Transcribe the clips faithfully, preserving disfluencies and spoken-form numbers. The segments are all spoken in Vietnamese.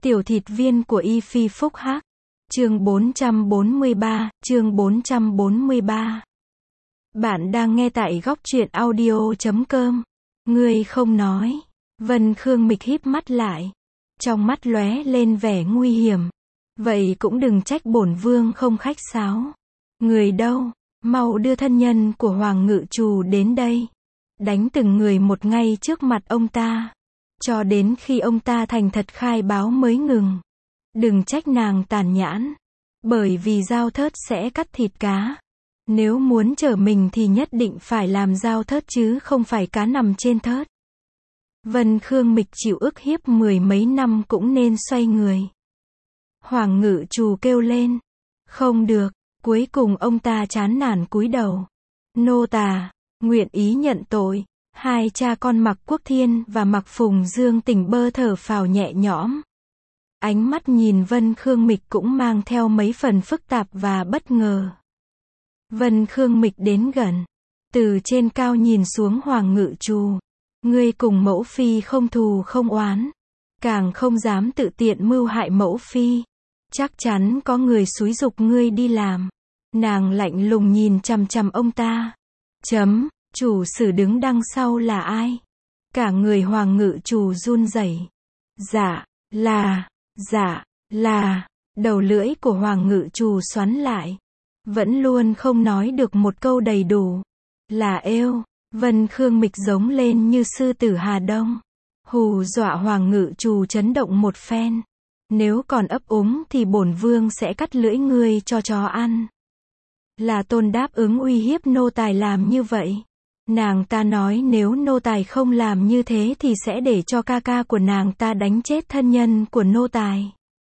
Tiểu thịt viên của Y Phi Phúc Hắc. Chương bốn trăm bốn mươi ba, chương bốn trăm bốn mươi ba. Bạn đang nghe tại góc truyện audio chấm com. Ngươi không nói. Vân Khương Mịch híp mắt lại. Trong mắt lóe lên vẻ nguy hiểm. Vậy cũng đừng trách bổn vương không khách sáo. Người đâu? Mau đưa thân nhân của Hoàng Ngự Trù đến đây. Đánh từng người một ngay trước mặt ông ta. Cho đến khi ông ta thành thật khai báo mới ngừng. Đừng trách nàng tàn nhãn. Bởi vì dao thớt sẽ cắt thịt cá. Nếu muốn trở mình thì nhất định phải làm dao thớt chứ không phải cá nằm trên thớt. Vân Khương Mịch chịu ức hiếp mười mấy năm cũng nên xoay người. Hoàng Ngự Trù kêu lên. Không được. Cuối cùng ông ta chán nản cúi đầu. Nô tà, nguyện ý nhận tội. Hai cha con Mạc Quốc Thiên và Mạc Phùng Dương tỉnh bơ thở phào nhẹ nhõm. Ánh mắt nhìn Vân Khương Mịch cũng mang theo mấy phần phức tạp và bất ngờ. Vân Khương Mịch đến gần. Từ trên cao nhìn xuống Hoàng Ngự Trù. Ngươi cùng mẫu phi không thù không oán. Càng không dám tự tiện mưu hại mẫu phi. Chắc chắn có người xúi giục ngươi đi làm. Nàng lạnh lùng nhìn chằm chằm ông ta. Chấm. Chủ sử đứng đằng sau là ai? Cả người Hoàng Ngự Trù run rẩy. Dạ, là, dạ, là, đầu lưỡi của Hoàng Ngự Trù xoắn lại. Vẫn luôn không nói được một câu đầy đủ. Là êu, Vân Khương Mịch giống lên như sư tử Hà Đông. Hù dọa Hoàng Ngự Trù chấn động một phen. Nếu còn ấp úng thì bổn vương sẽ cắt lưỡi ngươi cho chó ăn. Là Tôn đáp ứng uy hiếp nô tài làm như vậy. Nàng ta nói nếu nô tài không làm như thế thì sẽ để cho ca ca của nàng ta đánh chết thân nhân của nô tài.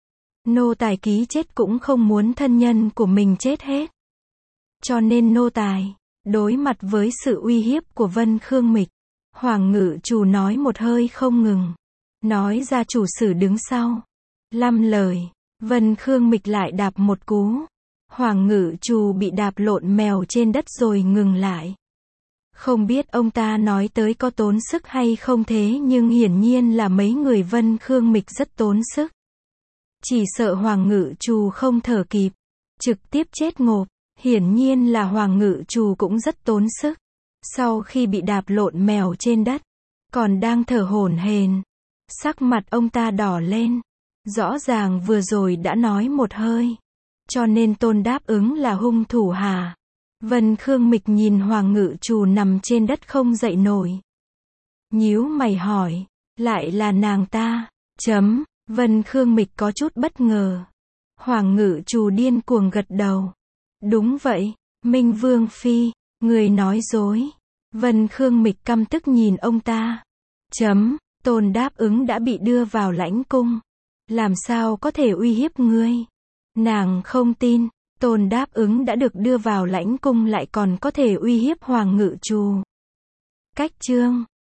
Nô tài ký chết cũng không muốn thân nhân của mình chết hết. Cho nên nô tài, đối mặt với sự uy hiếp của Vân Khương Mịch, Hoàng Ngự Trù nói một hơi không ngừng. Nói ra chủ sử đứng sau. Lăm lời, Vân Khương Mịch lại đạp một cú. Hoàng Ngự Trù bị đạp lộn mèo trên đất rồi ngừng lại. Không biết ông ta nói tới có tốn sức hay không thế nhưng hiển nhiên là mấy người Vân Khương Mịch rất tốn sức. Chỉ sợ Hoàng Ngự Trù không thở kịp. Trực tiếp chết ngộp. Hiển nhiên là Hoàng Ngự Trù cũng rất tốn sức. Sau khi bị đạp lộn mèo trên đất. Còn đang thở hổn hển. Sắc mặt ông ta đỏ lên. Rõ ràng vừa rồi đã nói một hơi. Cho nên Tôn đáp ứng là hung thủ hả? Vân Khương Mịch nhìn Hoàng Ngự Trù nằm trên đất không dậy nổi. Nhíu mày hỏi. Lại là nàng ta. Chấm. Vân Khương Mịch có chút bất ngờ. Hoàng Ngự Trù điên cuồng gật đầu. Đúng vậy. Minh Vương Phi. Người nói dối. Vân Khương Mịch căm tức nhìn ông ta. Chấm. Tôn đáp ứng đã bị đưa vào lãnh cung. Làm sao có thể uy hiếp ngươi? Nàng không tin. Tôn đáp ứng đã được đưa vào lãnh cung lại còn có thể uy hiếp Hoàng Ngự Trù. Cách chương